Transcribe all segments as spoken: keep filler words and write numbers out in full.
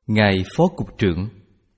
Ngài Phó Cục trưởng.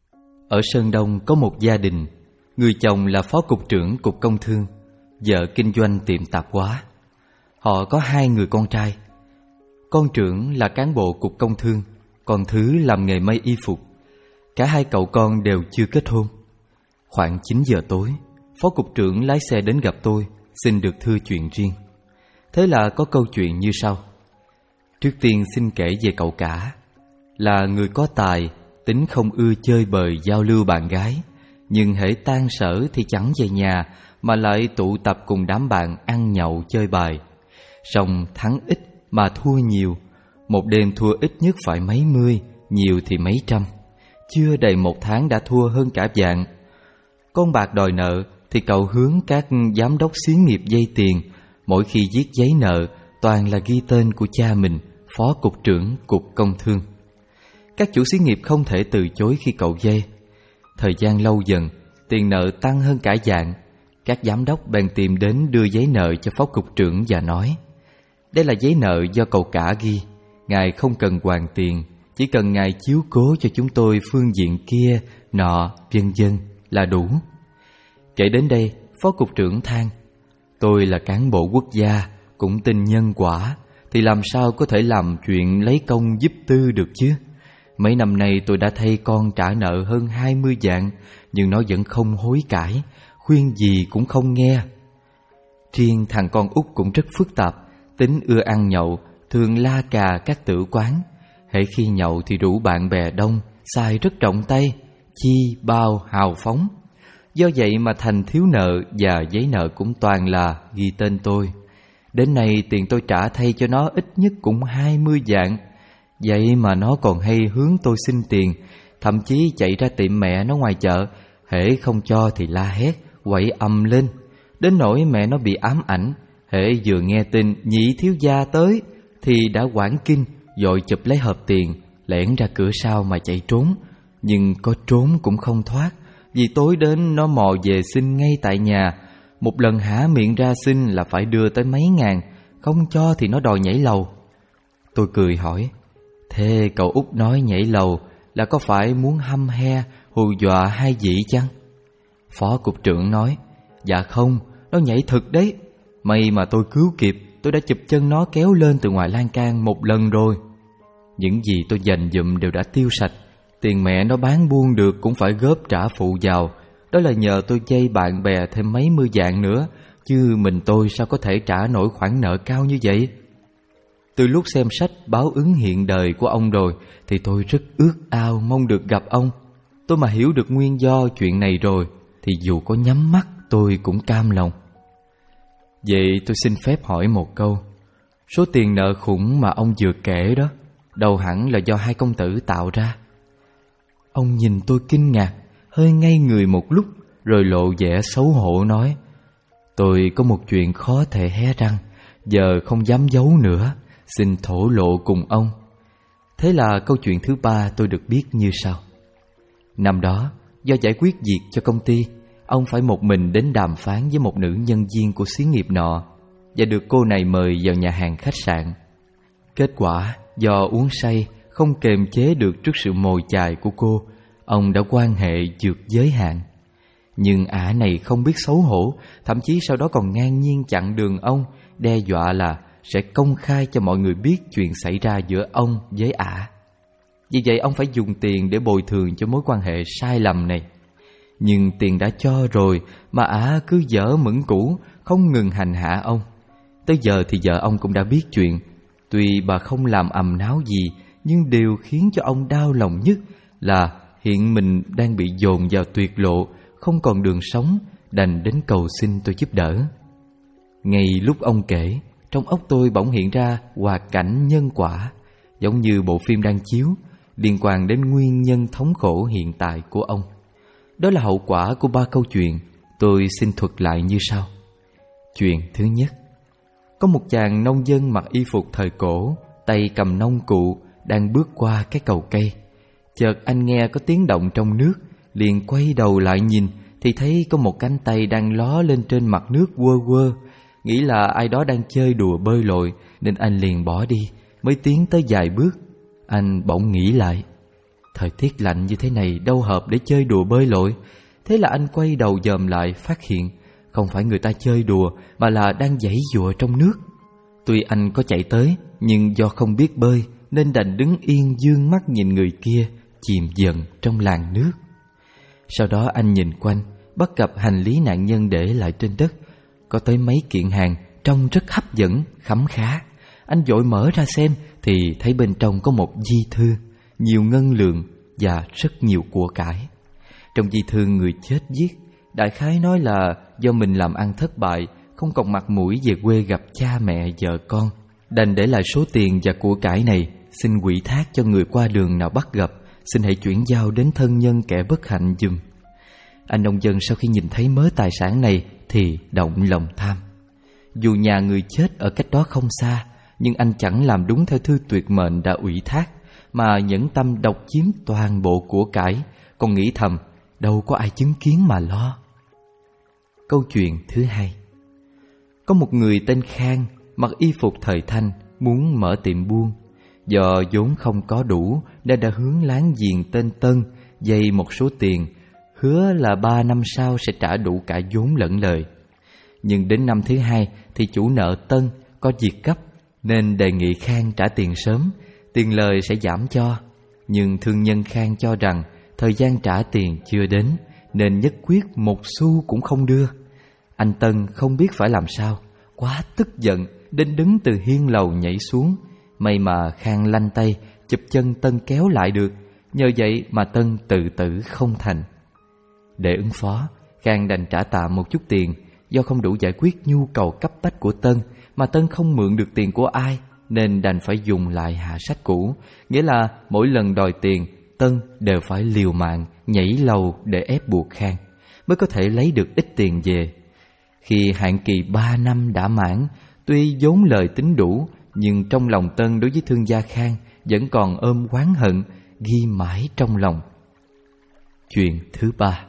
Ở Sơn Đông có một gia đình, người chồng là Phó Cục trưởng Cục Công Thương, vợ kinh doanh tiệm tạp hóa. Họ có hai người con trai. Con trưởng là cán bộ Cục Công Thương, còn thứ làm nghề may y phục. Cả hai cậu con đều chưa kết hôn. Khoảng chín giờ tối, Phó Cục trưởng lái xe đến gặp tôi, xin được thưa chuyện riêng. Thế là có câu chuyện như sau. Trước tiên xin kể về cậu cả. Là người có tài, tính không ưa chơi bời giao lưu bạn gái, nhưng hễ tan sở thì chẳng về nhà, mà lại tụ tập cùng đám bạn ăn nhậu chơi bài. Song thắng ít mà thua nhiều, một đêm thua ít nhất phải mấy mươi, nhiều thì mấy trăm. Chưa đầy một tháng đã thua hơn cả vạn. Con bạc đòi nợ thì cậu hướng các giám đốc xí nghiệp vay tiền. Mỗi khi viết giấy nợ toàn là ghi tên của cha mình, Phó Cục trưởng Cục Công Thương. Các chủ xí nghiệp không thể từ chối khi cậu vay. Thời gian lâu dần, tiền nợ tăng hơn cả vạn. Các giám đốc bèn tìm đến đưa giấy nợ cho Phó Cục trưởng và nói: đây là giấy nợ do cậu cả ghi, ngài không cần hoàn tiền, chỉ cần ngài chiếu cố cho chúng tôi phương diện kia, nọ, vân vân là đủ. Kể đến đây, Phó Cục trưởng than: tôi là cán bộ quốc gia, cũng tin nhân quả, thì làm sao có thể làm chuyện lấy công giúp tư được chứ? Mấy năm nay tôi đã thay con trả nợ hơn hai mươi vạn, nhưng nó vẫn không hối cải, khuyên gì cũng không nghe. Riêng thằng con út cũng rất phức tạp, tính ưa ăn nhậu, thường la cà các tử quán. Hễ khi nhậu thì rủ bạn bè đông, xài rất trọng tay, chi bao hào phóng. Do vậy mà thành thiếu nợ, và giấy nợ cũng toàn là ghi tên tôi. Đến nay tiền tôi trả thay cho nó ít nhất cũng hai mươi vạn. Vậy mà nó còn hay hướng tôi xin tiền, thậm chí chạy ra tiệm mẹ nó ngoài chợ, hễ không cho thì la hét, quậy ầm lên. Đến nỗi mẹ nó bị ám ảnh, hễ vừa nghe tin nhị thiếu gia tới thì đã hoảng kinh, vội chụp lấy hộp tiền, lẻn ra cửa sau mà chạy trốn. Nhưng có trốn cũng không thoát, vì tối đến nó mò về xin ngay tại nhà. Một lần há miệng ra xin là phải đưa tới mấy ngàn, không cho thì nó đòi nhảy lầu. Tôi cười hỏi: thế cậu út nói nhảy lầu là có phải muốn hăm he, hù dọa hai vị chăng? Phó Cục trưởng nói: dạ không, nó nhảy thực đấy. May mà tôi cứu kịp, tôi đã chụp chân nó kéo lên từ ngoài lan can một lần rồi. Những gì tôi dành dụm đều đã tiêu sạch, tiền mẹ nó bán buôn được cũng phải góp trả phụ vào. Đó là nhờ tôi vay bạn bè thêm mấy mươi vạn nữa, chứ mình tôi sao có thể trả nổi khoản nợ cao như vậy. Từ lúc xem sách báo ứng hiện đời của ông rồi thì tôi rất ước ao mong được gặp ông. Tôi mà hiểu được nguyên do chuyện này rồi thì dù có nhắm mắt tôi cũng cam lòng. Vậy tôi xin phép hỏi một câu. Số tiền nợ khủng mà ông vừa kể đó, đâu hẳn là do hai công tử tạo ra? Ông nhìn tôi kinh ngạc, hơi ngây người một lúc, rồi lộ vẻ xấu hổ nói: tôi có một chuyện khó thể hé răng, giờ không dám giấu nữa, xin thổ lộ cùng ông. Thế là câu chuyện thứ ba tôi được biết như sau. Năm đó, do giải quyết việc cho công ty, ông phải một mình đến đàm phán với một nữ nhân viên của xí nghiệp nọ, và được cô này mời vào nhà hàng khách sạn. Kết quả, do uống say, không kềm chế được trước sự mồi chài của cô, ông đã quan hệ vượt giới hạn. Nhưng ả này không biết xấu hổ, thậm chí sau đó còn ngang nhiên chặn đường ông, đe dọa là sẽ công khai cho mọi người biết chuyện xảy ra giữa ông với ả. Vì vậy ông phải dùng tiền để bồi thường cho mối quan hệ sai lầm này. Nhưng tiền đã cho rồi mà ả cứ dở mững cũ, không ngừng hành hạ ông. Tới giờ thì vợ ông cũng đã biết chuyện. Tuy bà không làm ầm náo gì, nhưng điều khiến cho ông đau lòng nhất là hiện mình đang bị dồn vào tuyệt lộ, không còn đường sống, đành đến cầu xin tôi giúp đỡ. Ngay lúc ông kể, trong óc tôi bỗng hiện ra hoạt cảnh nhân quả, giống như bộ phim đang chiếu, liên quan đến nguyên nhân thống khổ hiện tại của ông. Đó là hậu quả của ba câu chuyện, tôi xin thuật lại như sau. Chuyện thứ nhất. Có một chàng nông dân mặc y phục thời cổ, tay cầm nông cụ, đang bước qua cái cầu cây. Chợt anh nghe có tiếng động trong nước, liền quay đầu lại nhìn thì thấy có một cánh tay đang ló lên trên mặt nước quơ quơ. Nghĩ là ai đó đang chơi đùa bơi lội, nên anh liền bỏ đi, mới tiến tới vài bước. Anh bỗng nghĩ lại, Thời tiết lạnh như thế này đâu hợp để chơi đùa bơi lội. Thế là anh quay đầu dòm lại, phát hiện không phải người ta chơi đùa mà là đang giãy giụa trong nước. Tuy anh có chạy tới, nhưng do không biết bơi nên đành đứng yên dương mắt nhìn người kia chìm dần trong làn nước. Sau đó anh nhìn quanh, bắt gặp hành lý nạn nhân để lại trên đất. Có tới mấy kiện hàng trông rất hấp dẫn, khấm khá. Anh vội mở ra xem thì thấy bên trong có một di thư, nhiều ngân lượng và rất nhiều của cải. Trong di thư người chết viết, đại khái nói là do mình làm ăn thất bại, không còn mặt mũi về quê gặp cha mẹ vợ con, đành để lại số tiền và của cải này, xin quỹ thác cho người qua đường nào bắt gặp, xin hãy chuyển giao đến thân nhân kẻ bất hạnh giùm. Anh nông dân sau khi nhìn thấy mớ tài sản này thì động lòng tham. Dù nhà người chết ở cách đó không xa, nhưng anh chẳng làm đúng theo thư tuyệt mệnh đã ủy thác, mà nhẫn tâm độc chiếm toàn bộ của cải, còn nghĩ thầm đâu có ai chứng kiến mà lo. Câu chuyện thứ hai. Có một người tên Khang, mặc y phục thời Thanh, muốn mở tiệm buôn. Do vốn không có đủ nên đã hướng láng giềng tên Tân vay một số tiền, hứa là ba năm sau sẽ trả đủ cả vốn lẫn lời. Nhưng đến năm thứ hai thì chủ nợ Tân có việc gấp nên đề nghị Khang trả tiền sớm, tiền lời sẽ giảm cho. Nhưng thương nhân Khang cho rằng thời gian trả tiền chưa đến nên nhất quyết một xu cũng không đưa. Anh Tân không biết phải làm sao, quá tức giận đến đứng từ hiên lầu nhảy xuống. May mà Khang lanh tay chụp chân Tân kéo lại được, nhờ vậy mà Tân tự tử không thành. Để ứng phó, Khang đành trả tạm một chút tiền. Do không đủ giải quyết nhu cầu cấp bách của Tân, mà Tân không mượn được tiền của ai, nên đành phải dùng lại hạ sách cũ. Nghĩa là mỗi lần đòi tiền, Tân đều phải liều mạng nhảy lầu để ép buộc Khang, mới có thể lấy được ít tiền về. Khi hạn kỳ ba năm đã mãn, tuy vốn lời tính đủ, nhưng trong lòng Tân đối với thương gia Khang vẫn còn ôm oán hận, ghi mãi trong lòng. Chuyện thứ ba.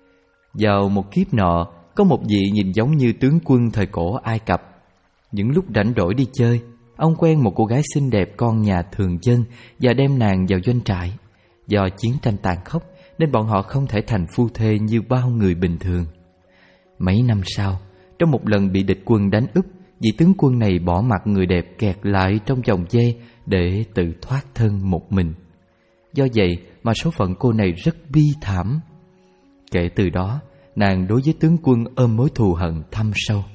Vào một kiếp nọ, có một vị nhìn giống như tướng quân thời cổ Ai Cập. Những lúc rảnh rỗi đi chơi, ông quen một cô gái xinh đẹp con nhà thường dân và đem nàng vào doanh trại. Do chiến tranh tàn khốc nên bọn họ không thể thành phu thê như bao người bình thường. Mấy năm sau, trong một lần bị địch quân đánh úp, vị tướng quân này bỏ mặc người đẹp kẹt lại trong vòng dây để tự thoát thân một mình. Do vậy mà số phận cô này rất bi thảm. Kể từ đó, nàng đối với tướng quân ôm mối thù hận thâm sâu.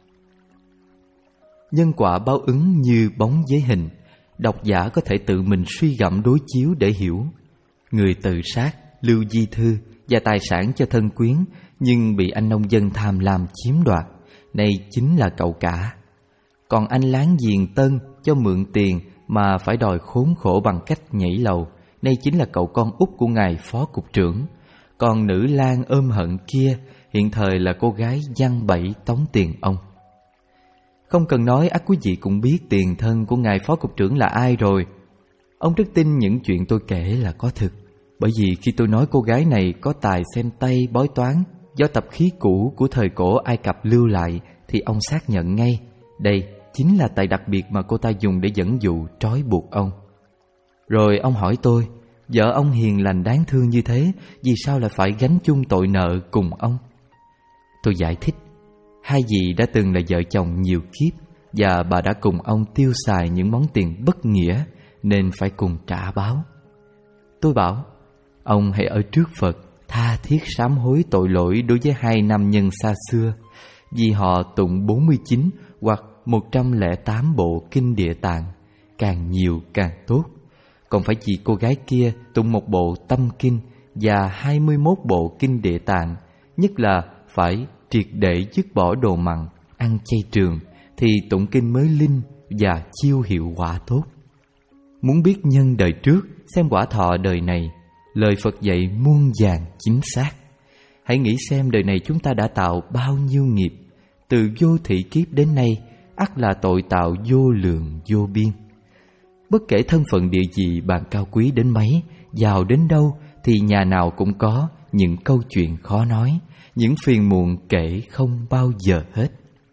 Nhân quả báo ứng như bóng với hình, độc giả có thể tự mình suy gẫm đối chiếu để hiểu. Người tự sát, lưu di thư và tài sản cho thân quyến, nhưng bị anh nông dân tham lam chiếm đoạt, này chính là cậu cả. Còn anh láng giềng Tân cho mượn tiền mà phải đòi khốn khổ bằng cách nhảy lầu, này chính là cậu con út của ngài phó cục trưởng. Còn nữ lang ôm hận kia hiện thời là cô gái giăng bẫy tống tiền ông. Không cần nói, ắt quý vị cũng biết tiền thân của ngài phó cục trưởng là ai rồi. Ông rất tin những chuyện tôi kể là có thực, bởi vì khi tôi nói cô gái này có tài xem tay bói toán do tập khí cũ của thời cổ Ai Cập lưu lại, thì ông xác nhận ngay đây chính là tài đặc biệt mà cô ta dùng để dẫn dụ trói buộc ông. Rồi ông hỏi tôi, vợ ông hiền lành đáng thương như thế, vì sao lại phải gánh chung tội nợ cùng ông? Tôi giải thích, hai dì đã từng là vợ chồng nhiều kiếp, và bà đã cùng ông tiêu xài những món tiền bất nghĩa, nên phải cùng trả báo. Tôi bảo, ông hãy ở trước Phật tha thiết sám hối tội lỗi đối với hai nam nhân xa xưa, vì họ tụng bốn mươi chín hoặc một trăm lẻ tám bộ kinh Địa Tạng, càng nhiều càng tốt. Còn phải vì cô gái kia tụng một bộ Tâm Kinh và hai mươi mốt bộ kinh Địa Tạng, nhất là phải triệt để dứt bỏ đồ mặn, ăn chay trường, thì tụng kinh mới linh và chiêu hiệu quả tốt. Muốn biết nhân đời trước, xem quả thọ đời này, lời Phật dạy muôn vàn chính xác. Hãy nghĩ xem đời này chúng ta đã tạo bao nhiêu nghiệp, từ vô thị kiếp đến nay, ắt là tội tạo vô lượng vô biên. Bất kể thân phận địa vị bạn cao quý đến mấy, giàu đến đâu, thì nhà nào cũng có những câu chuyện khó nói, những phiền muộn kể không bao giờ hết.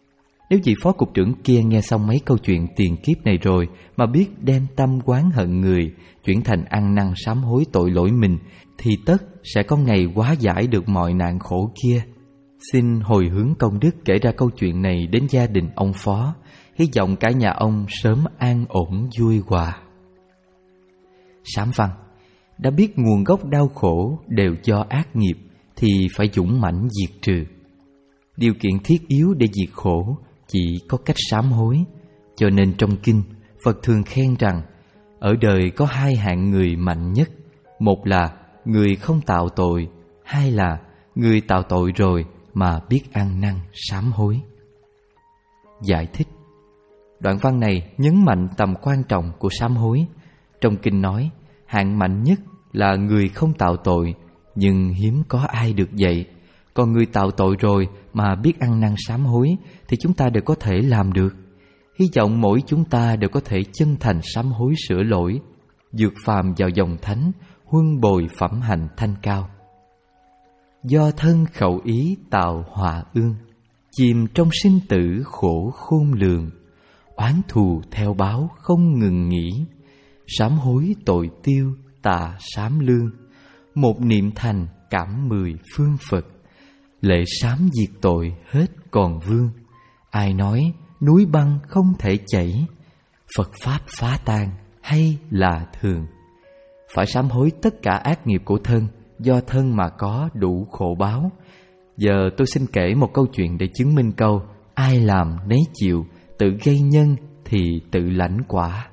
Nếu vị phó cục trưởng kia nghe xong mấy câu chuyện tiền kiếp này rồi mà biết đem tâm oán hận người, chuyển thành ăn năn sám hối tội lỗi mình, thì tất sẽ có ngày hóa giải được mọi nạn khổ kia. Xin hồi hướng công đức kể ra câu chuyện này đến gia đình ông phó, hy vọng cả nhà ông sớm an ổn vui hòa. Sám văn: đã biết nguồn gốc đau khổ đều do ác nghiệp thì phải dũng mãnh diệt trừ. Điều kiện thiết yếu để diệt khổ chỉ có cách sám hối. Cho nên trong kinh, Phật thường khen rằng ở đời có hai hạng người mạnh nhất. Một là người không tạo tội, hai là người tạo tội rồi mà biết ăn năn sám hối. Giải thích: đoạn văn này nhấn mạnh tầm quan trọng của sám hối. Trong kinh nói hạng mạnh nhất là người không tạo tội, nhưng hiếm có ai được vậy. Còn người tạo tội rồi mà biết ăn năn sám hối thì chúng ta đều có thể làm được. Hy vọng mỗi chúng ta đều có thể chân thành sám hối sửa lỗi, vượt phàm vào dòng thánh, huân bồi phẩm hạnh thanh cao. Do thân khẩu ý tạo họa ương, chìm trong sinh tử khổ khôn lường. Oán thù theo báo không ngừng nghỉ, sám hối tội tiêu tà sám lương. Một niệm thành cảm mười phương Phật, lễ sám diệt tội hết còn vương. Ai nói núi băng không thể chảy, Phật Pháp phá tan hay là thường. Phải sám hối tất cả ác nghiệp của thân, do thân mà có đủ khổ báo. Giờ tôi xin kể một câu chuyện để chứng minh câu ai làm nấy chịu, tự gây nhân thì tự lãnh quả.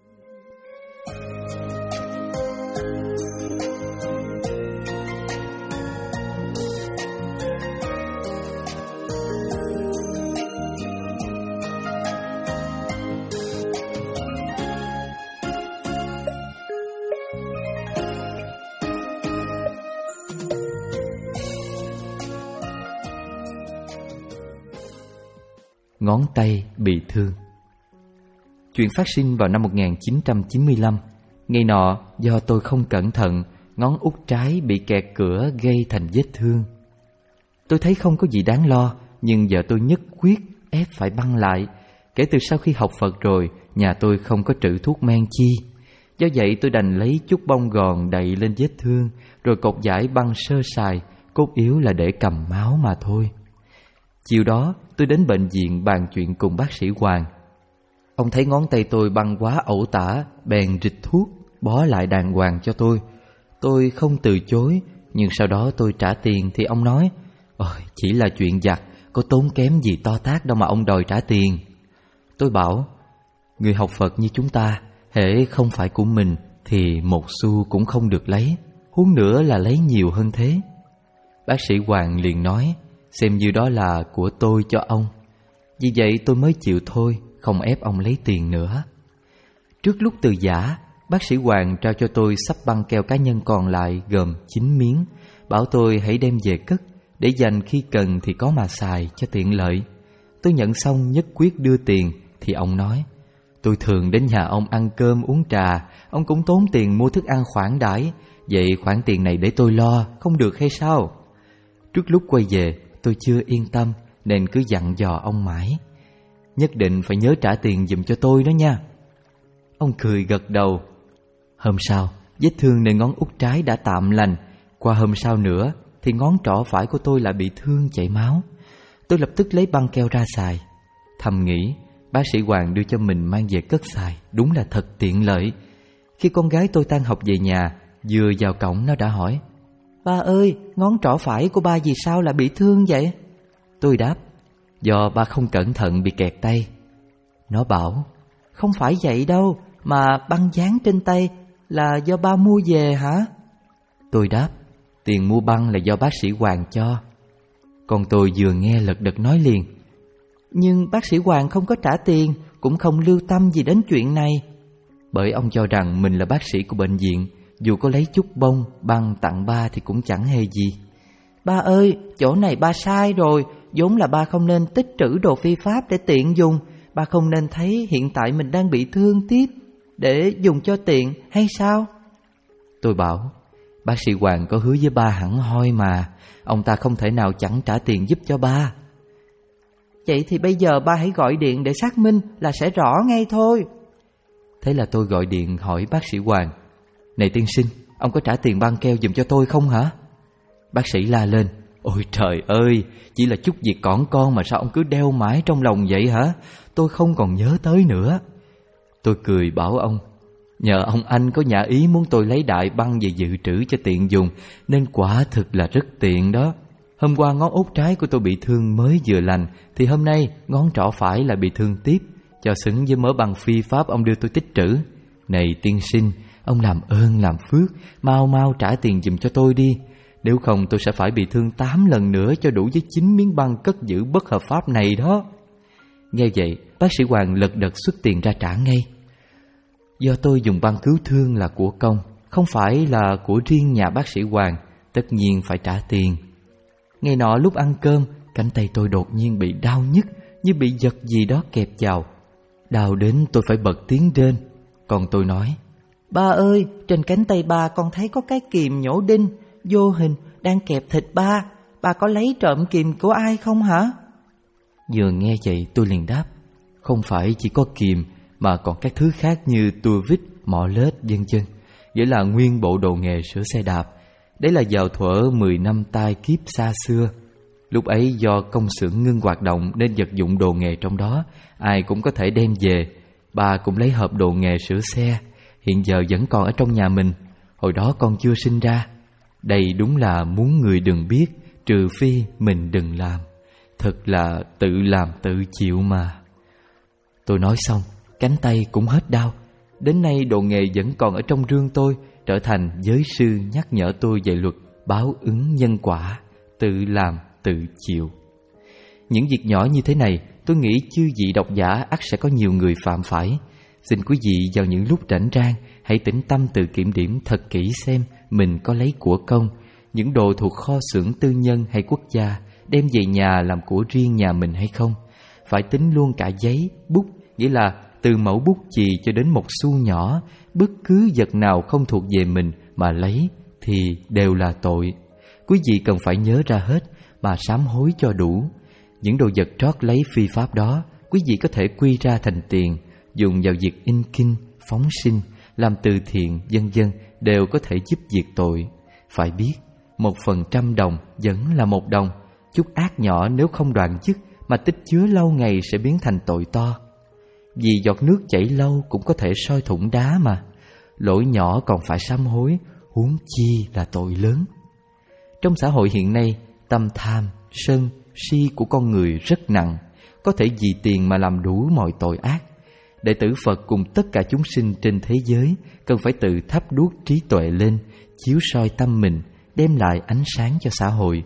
Ngón tay bị thương. Chuyện phát sinh vào năm một nghìn chín trăm chín mươi lăm. Ngày nọ do tôi không cẩn thận, ngón út trái bị kẹt cửa gây thành vết thương. Tôi thấy không có gì đáng lo, nhưng vợ tôi nhất quyết ép phải băng lại. Kể từ sau khi học Phật rồi, nhà tôi không có trữ thuốc men chi. Do vậy tôi đành lấy chút bông gòn đậy lên vết thương, rồi cột dải băng sơ sài, cốt yếu là để cầm máu mà thôi. Chiều đó tôi đến bệnh viện bàn chuyện cùng bác sĩ Hoàng. Ông thấy ngón tay tôi băng quá ẩu tả, bèn rịch thuốc bó lại đàng hoàng cho tôi. Tôi không từ chối, nhưng sau đó tôi trả tiền thì ông nói: Ôi, chỉ là chuyện vặt, có tốn kém gì to tát đâu mà ông đòi trả tiền. Tôi bảo: người học Phật như chúng ta, hễ không phải của mình thì một xu cũng không được lấy, huống nữa là lấy nhiều hơn thế. Bác sĩ Hoàng liền nói: xem như đó là của tôi cho ông. Vì vậy tôi mới chịu thôi, không ép ông lấy tiền nữa. Trước lúc từ giã, bác sĩ Hoàng trao cho tôi xấp băng keo cá nhân còn lại gồm chín miếng, bảo tôi hãy đem về cất, để dành khi cần thì có mà xài cho tiện lợi. Tôi nhận xong nhất quyết đưa tiền, thì ông nói: tôi thường đến nhà ông ăn cơm uống trà, ông cũng tốn tiền mua thức ăn khoản đãi, vậy khoản tiền này để tôi lo, không được hay sao? Trước lúc quay về, tôi chưa yên tâm nên cứ dặn dò ông mãi: nhất định phải nhớ trả tiền giùm cho tôi đó nha. Ông cười gật đầu. Hôm sau, vết thương nơi ngón út trái đã tạm lành. Qua hôm sau nữa thì ngón trỏ phải của tôi lại bị thương chảy máu. Tôi lập tức lấy băng keo ra xài. Thầm nghĩ bác sĩ Hoàng đưa cho mình mang về cất xài, đúng là thật tiện lợi. Khi con gái tôi tan học về nhà, vừa vào cổng nó đã hỏi: ba ơi, ngón trỏ phải của ba vì sao lại bị thương vậy? Tôi đáp: do ba không cẩn thận bị kẹt tay. Nó bảo: không phải vậy đâu, mà băng dán trên tay là do ba mua về hả? Tôi đáp: tiền mua băng là do bác sĩ Hoàng cho. Con tôi vừa nghe lật đật nói liền: nhưng bác sĩ Hoàng không có trả tiền, cũng không lưu tâm gì đến chuyện này. Bởi ông cho rằng mình là bác sĩ của bệnh viện, dù có lấy chút bông, băng tặng ba thì cũng chẳng hề gì. Ba ơi, chỗ này ba sai rồi, vốn là ba không nên tích trữ đồ phi pháp để tiện dùng. Ba không nên thấy hiện tại mình đang bị thương tiếp để dùng cho tiện hay sao? Tôi bảo: bác sĩ Hoàng có hứa với ba hẳn hoi mà, ông ta không thể nào chẳng trả tiền giúp cho ba. Vậy thì bây giờ ba hãy gọi điện để xác minh là sẽ rõ ngay thôi. Thế là tôi gọi điện hỏi bác sĩ Hoàng: Này tiên sinh, ông có trả tiền băng keo giùm cho tôi không hả? Bác sĩ la lên: Ôi trời ơi, chỉ là chút việc cỏn con mà sao ông cứ đeo mãi trong lòng vậy hả? Tôi không còn nhớ tới nữa. Tôi cười bảo ông: Nhờ ông anh có nhã ý muốn tôi lấy đại băng về dự trữ cho tiện dùng, nên quả thực là rất tiện đó. Hôm qua ngón út trái của tôi bị thương mới vừa lành, thì hôm nay ngón trỏ phải lại bị thương tiếp, cho xứng với mớ băng phi pháp ông đưa tôi tích trữ. Này tiên sinh, ông làm ơn làm phước, mau mau trả tiền giùm cho tôi đi. Nếu không tôi sẽ phải bị thương tám lần nữa cho đủ với chín miếng băng cất giữ bất hợp pháp này đó. Nghe vậy, bác sĩ Hoàng lật đật xuất tiền ra trả ngay. Do tôi dùng băng cứu thương là của công, không phải là của riêng nhà bác sĩ Hoàng, tất nhiên phải trả tiền. Ngày nọ lúc ăn cơm, cánh tay tôi đột nhiên bị đau nhức, như bị giật gì đó kẹp vào. Đau đến tôi phải bật tiếng rên. Còn tôi nói: Ba ơi, trên cánh tay ba con thấy có cái kìm nhổ đinh vô hình đang kẹp thịt ba. Ba có lấy trộm kìm của ai không hả? Vừa nghe vậy tôi liền đáp: Không phải chỉ có kìm, mà còn các thứ khác như tua vít, mỏ lết, vân vân. Vậy là nguyên bộ đồ nghề sửa xe đạp. Đấy là vào thuở mười năm tai kiếp xa xưa. Lúc ấy do công xưởng ngưng hoạt động nên vật dụng đồ nghề trong đó ai cũng có thể đem về. Ba cũng lấy hộp đồ nghề sửa xe, hiện giờ vẫn còn ở trong nhà mình. Hồi đó con chưa sinh ra. Đây đúng là muốn người đừng biết, trừ phi mình đừng làm. Thật là tự làm tự chịu mà. Tôi nói xong, cánh tay cũng hết đau. Đến nay đồ nghề vẫn còn ở trong rương tôi, trở thành giới sư nhắc nhở tôi về luật báo ứng nhân quả, tự làm tự chịu. Những việc nhỏ như thế này, tôi nghĩ chư vị độc giả ắt sẽ có nhiều người phạm phải. Xin quý vị vào những lúc rảnh rang, hãy tĩnh tâm tự kiểm điểm thật kỹ xem mình có lấy của công, những đồ thuộc kho xưởng tư nhân hay quốc gia, đem về nhà làm của riêng nhà mình hay không. Phải tính luôn cả giấy, bút, nghĩa là từ mẩu bút chì cho đến một xu nhỏ, bất cứ vật nào không thuộc về mình mà lấy thì đều là tội. Quý vị cần phải nhớ ra hết mà sám hối cho đủ. Những đồ vật trót lấy phi pháp đó, quý vị có thể quy ra thành tiền, dùng vào việc in kinh, phóng sinh, làm từ thiện, vân vân, đều có thể giúp diệt tội. Phải biết, một phần trăm đồng vẫn là một đồng. Chút ác nhỏ nếu không đoạn dứt mà tích chứa lâu ngày sẽ biến thành tội to. Vì giọt nước chảy lâu cũng có thể soi thủng đá mà. Lỗi nhỏ còn phải sám hối, huống chi là tội lớn. Trong xã hội hiện nay, tâm tham, sân, si của con người rất nặng, có thể vì tiền mà làm đủ mọi tội ác. Đệ tử Phật cùng tất cả chúng sinh trên thế giới cần phải tự thắp đuốc trí tuệ lên, chiếu soi tâm mình, đem lại ánh sáng cho xã hội.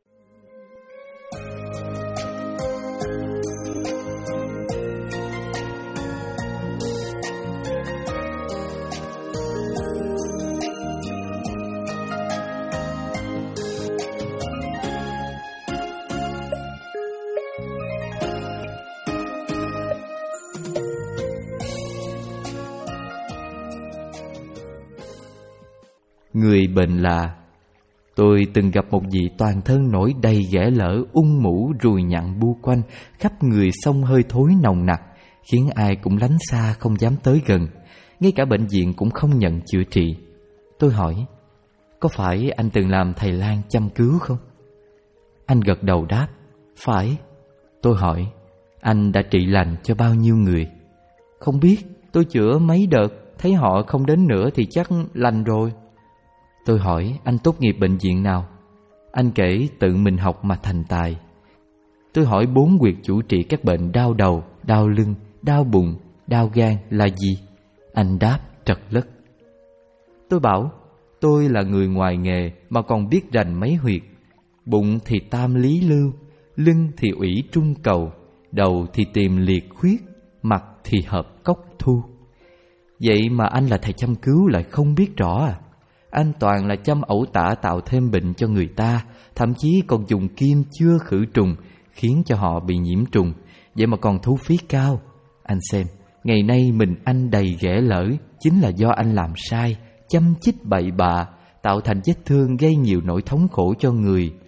Người bệnh lạ. Tôi từng gặp một vị toàn thân nổi đầy ghẻ lở, ung mũ, ruồi nhặn bu quanh, khắp người xông hơi thối nồng nặc, khiến ai cũng lánh xa không dám tới gần. Ngay cả bệnh viện cũng không nhận chữa trị. Tôi hỏi: Có phải anh từng làm thầy lang chăm cứu không? Anh gật đầu đáp: Phải. Tôi hỏi: Anh đã trị lành cho bao nhiêu người? Không biết, tôi chữa mấy đợt, thấy họ không đến nữa thì chắc lành rồi. Tôi hỏi: Anh tốt nghiệp bệnh viện nào? Anh kể tự mình học mà thành tài. Tôi hỏi bốn quyệt chủ trị các bệnh đau đầu, đau lưng, đau bụng, đau gan là gì? Anh đáp trật lất. Tôi bảo: Tôi là người ngoài nghề mà còn biết rành mấy huyệt. Bụng thì tam lý lưu, lưng thì ủy trung cầu, đầu thì tìm liệt khuyết, mặt thì hợp cốc thu. Vậy mà anh là thầy chăm cứu lại không biết rõ à? Anh toàn là châm ẩu tả tạo thêm bệnh cho người ta, thậm chí còn dùng kim chưa khử trùng, khiến cho họ bị nhiễm trùng. Vậy mà còn thu phí cao. Anh xem, ngày nay mình anh đầy ghẻ lở, chính là do anh làm sai, châm chích bậy bạ, tạo thành vết thương gây nhiều nỗi thống khổ cho người.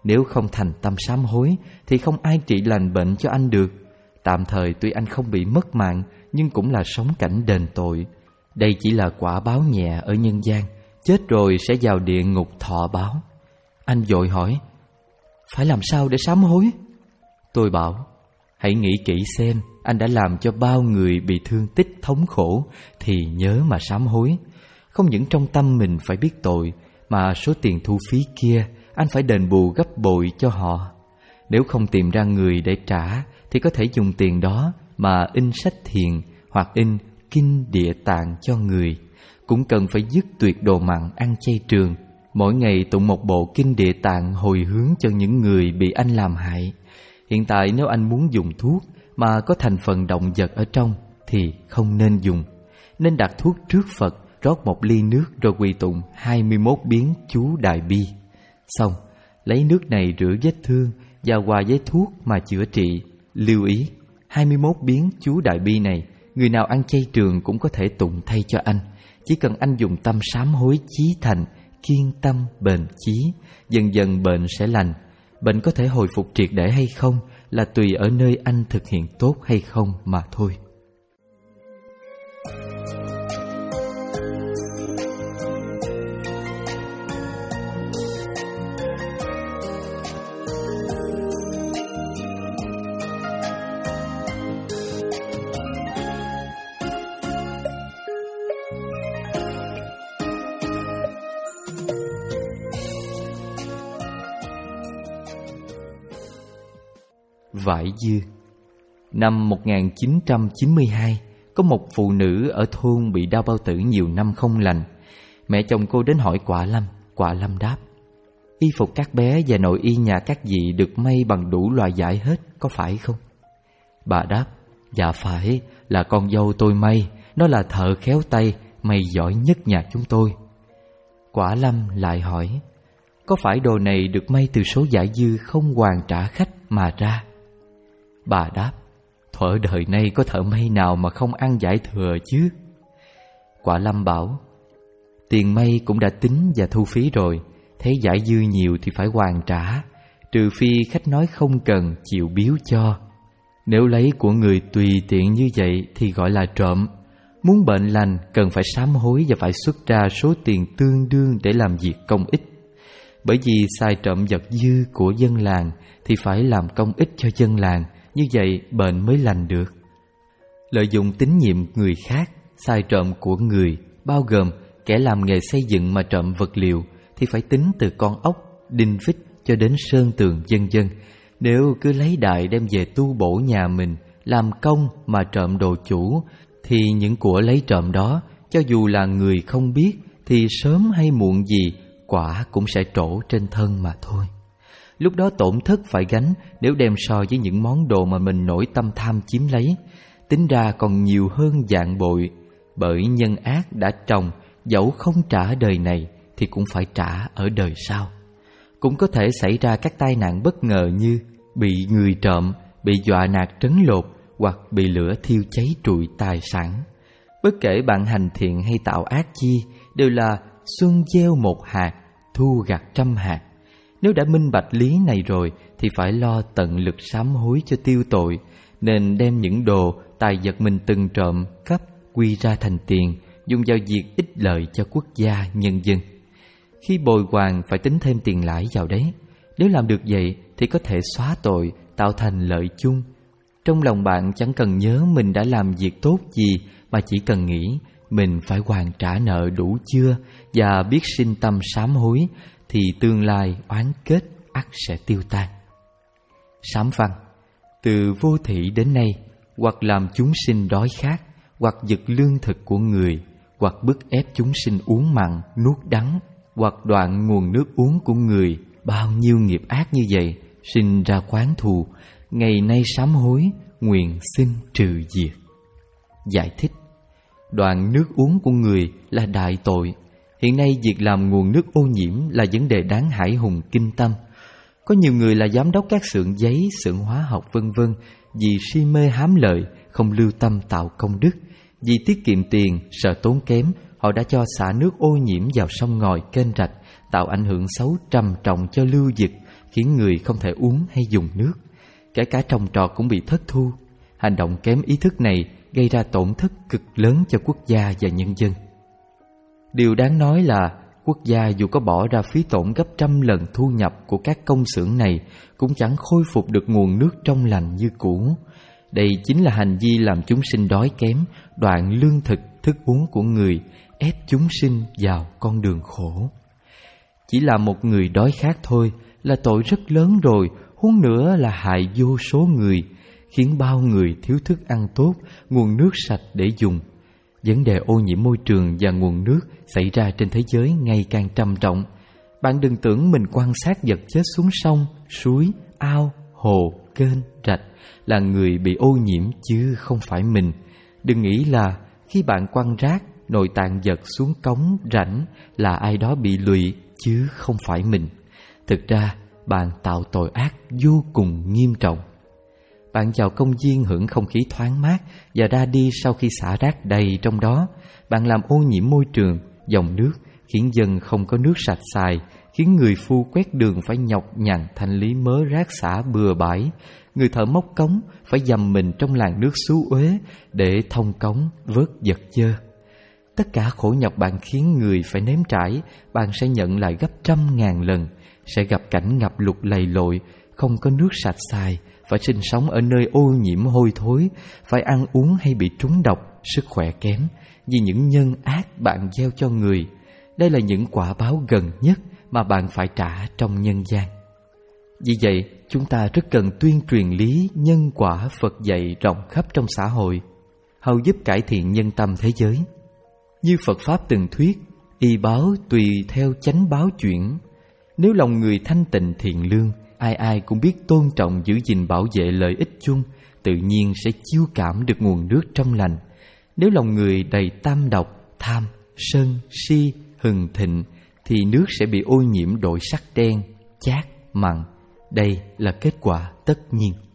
Nếu không thành tâm sám hối thì không ai trị lành bệnh cho anh được. Tạm thời tuy anh không bị mất mạng, nhưng cũng là sống cảnh đền tội. Đây chỉ là quả báo nhẹ ở nhân gian, chết rồi sẽ vào địa ngục thọ báo. Anh vội hỏi, phải làm sao để sám hối? Tôi bảo, hãy nghĩ kỹ xem anh đã làm cho bao người bị thương tích thống khổ thì nhớ mà sám hối. Không những trong tâm mình phải biết tội, mà số tiền thu phí kia anh phải đền bù gấp bội cho họ. Nếu không tìm ra người để trả thì có thể dùng tiền đó mà in sách thiền hoặc in kinh Địa Tạng cho người. Cũng cần phải dứt tuyệt đồ mặn, ăn chay trường, mỗi ngày tụng một bộ kinh Địa Tạng hồi hướng cho những người bị anh làm hại. Hiện tại nếu anh muốn dùng thuốc mà có thành phần động vật ở trong thì không nên dùng. Nên đặt thuốc trước Phật, rót một ly nước rồi quỳ tụng hai mươi mốt biến chú Đại Bi. Xong, lấy nước này rửa vết thương và hòa với thuốc mà chữa trị. Lưu ý, hai mươi mốt biến chú Đại Bi này, người nào ăn chay trường cũng có thể tụng thay cho anh. Chỉ cần anh dùng tâm sám hối chí thành, kiên tâm bền chí, dần dần bệnh sẽ lành. Bệnh có thể hồi phục triệt để hay không là tùy ở nơi anh thực hiện tốt hay không mà thôi. Vải dưa. Năm một nghìn chín trăm chín mươi hai, có một phụ nữ ở thôn bị đau bao tử nhiều năm không lành. Mẹ chồng cô đến hỏi Quả Lâm. Quả Lâm đáp, y phục các bé và nội y nhà các vị được may bằng đủ loại vải hết, có phải không? Bà đáp, dạ phải, là con dâu tôi may, nó là thợ khéo tay, may giỏi nhất nhà chúng tôi. Quả Lâm lại hỏi, có phải đồ này được may từ số vải dư không hoàn trả khách mà ra? Bà đáp, thuở đời nay có thợ may nào mà không ăn vải thừa chứ? Quả Lâm bảo, tiền may cũng đã tính và thu phí rồi, thấy vải dư nhiều thì phải hoàn trả, trừ phi khách nói không cần chịu biếu cho. Nếu lấy của người tùy tiện như vậy thì gọi là trộm. Muốn bệnh lành cần phải sám hối và phải xuất ra số tiền tương đương để làm việc công ích. Bởi vì xài trộm vật dư của dân làng thì phải làm công ích cho dân làng, như vậy bệnh mới lành được. Lợi dụng tín nhiệm người khác, xài trộm của người, bao gồm kẻ làm nghề xây dựng mà trộm vật liệu, thì phải tính từ con ốc, đinh vít cho đến sơn tường vân vân. Nếu cứ lấy đại đem về tu bổ nhà mình, làm công mà trộm đồ chủ, thì những của lấy trộm đó, cho dù là người không biết, thì sớm hay muộn gì quả cũng sẽ trổ trên thân mà thôi. Lúc đó tổn thất phải gánh nếu đem so với những món đồ mà mình nổi tâm tham chiếm lấy. Tính ra còn nhiều hơn vạn bội. Bởi nhân ác đã trồng, dẫu không trả đời này thì cũng phải trả ở đời sau. Cũng có thể xảy ra các tai nạn bất ngờ như bị người trộm, bị dọa nạt trấn lột, hoặc bị lửa thiêu cháy trụi tài sản. Bất kể bạn hành thiện hay tạo ác chi, đều là xuân gieo một hạt, thu gặt trăm hạt. Nếu đã minh bạch lý này rồi thì phải lo tận lực sám hối cho tiêu tội, nên đem những đồ, tài vật mình từng trộm, cắp, quy ra thành tiền, dùng vào việc ích lợi cho quốc gia, nhân dân. Khi bồi hoàn phải tính thêm tiền lãi vào đấy. Nếu làm được vậy thì có thể xóa tội, tạo thành lợi chung. Trong lòng bạn chẳng cần nhớ mình đã làm việc tốt gì, mà chỉ cần nghĩ mình phải hoàn trả nợ đủ chưa và biết sinh tâm sám hối, thì tương lai oán kết ắt sẽ tiêu tan. Sám văn. Từ vô thị đến nay, hoặc làm chúng sinh đói khát, hoặc giật lương thực của người, hoặc bức ép chúng sinh uống mặn, nuốt đắng, hoặc đoạn nguồn nước uống của người. Bao nhiêu nghiệp ác như vậy sinh ra oán thù, ngày nay sám hối, nguyện xin trừ diệt. Giải thích. Đoạn nước uống của người là đại tội. Hiện nay việc làm nguồn nước ô nhiễm là vấn đề đáng hãi hùng kinh tâm. Có nhiều người là giám đốc các xưởng giấy, xưởng hóa học vân vân, vì si mê hám lợi, không lưu tâm tạo công đức. Vì tiết kiệm tiền, sợ tốn kém, họ đã cho xả nước ô nhiễm vào sông ngòi, kênh rạch, tạo ảnh hưởng xấu trầm trọng cho lưu vực khiến người không thể uống hay dùng nước. Kể cả trồng trọt cũng bị thất thu. Hành động kém ý thức này gây ra tổn thất cực lớn cho quốc gia và nhân dân. Điều đáng nói là quốc gia dù có bỏ ra phí tổn gấp trăm lần thu nhập của các công xưởng này cũng chẳng khôi phục được nguồn nước trong lành như cũ. Đây chính là hành vi làm chúng sinh đói kém, đoạn lương thực, thức uống của người, ép chúng sinh vào con đường khổ. Chỉ là một người đói khát thôi là tội rất lớn rồi, huống nữa là hại vô số người, khiến bao người thiếu thức ăn tốt, nguồn nước sạch để dùng. Vấn đề ô nhiễm môi trường và nguồn nước xảy ra trên thế giới ngày càng trầm trọng. Bạn đừng tưởng mình quan sát vật chết xuống sông, suối, ao, hồ, kênh, rạch là người bị ô nhiễm chứ không phải mình. Đừng nghĩ là khi bạn quăng rác, nội tạng vật xuống cống, rãnh là ai đó bị lụy chứ không phải mình. Thực ra bạn tạo tội ác vô cùng nghiêm trọng. Bạn vào công viên hưởng không khí thoáng mát và ra đi sau khi xả rác đầy trong đó. Bạn làm ô nhiễm môi trường, dòng nước, khiến dân không có nước sạch xài, khiến người phu quét đường phải nhọc nhằn thanh lý mớ rác xả bừa bãi, người thợ móc cống phải dầm mình trong làn nước xú uế để thông cống vớt vật dơ. Tất cả khổ nhọc bạn khiến người phải nếm trải, bạn sẽ nhận lại gấp trăm ngàn lần, sẽ gặp cảnh ngập lụt lầy lội, không có nước sạch xài, phải sinh sống ở nơi ô nhiễm hôi thối, phải ăn uống hay bị trúng độc, sức khỏe kém vì những nhân ác bạn gieo cho người. Đây là những quả báo gần nhất mà bạn phải trả trong nhân gian. Vì vậy, chúng ta rất cần tuyên truyền lý nhân quả Phật dạy rộng khắp trong xã hội, hầu giúp cải thiện nhân tâm thế giới. Như Phật Pháp từng thuyết, y báo tùy theo chánh báo chuyển. Nếu lòng người thanh tịnh thiện lương, ai ai cũng biết tôn trọng giữ gìn bảo vệ lợi ích chung, tự nhiên sẽ chiêu cảm được nguồn nước trong lành. Nếu lòng người đầy tam độc, tham, sân, si, hừng thịnh, thì nước sẽ bị ô nhiễm đổi sắc đen, chát, mặn. Đây là kết quả tất nhiên.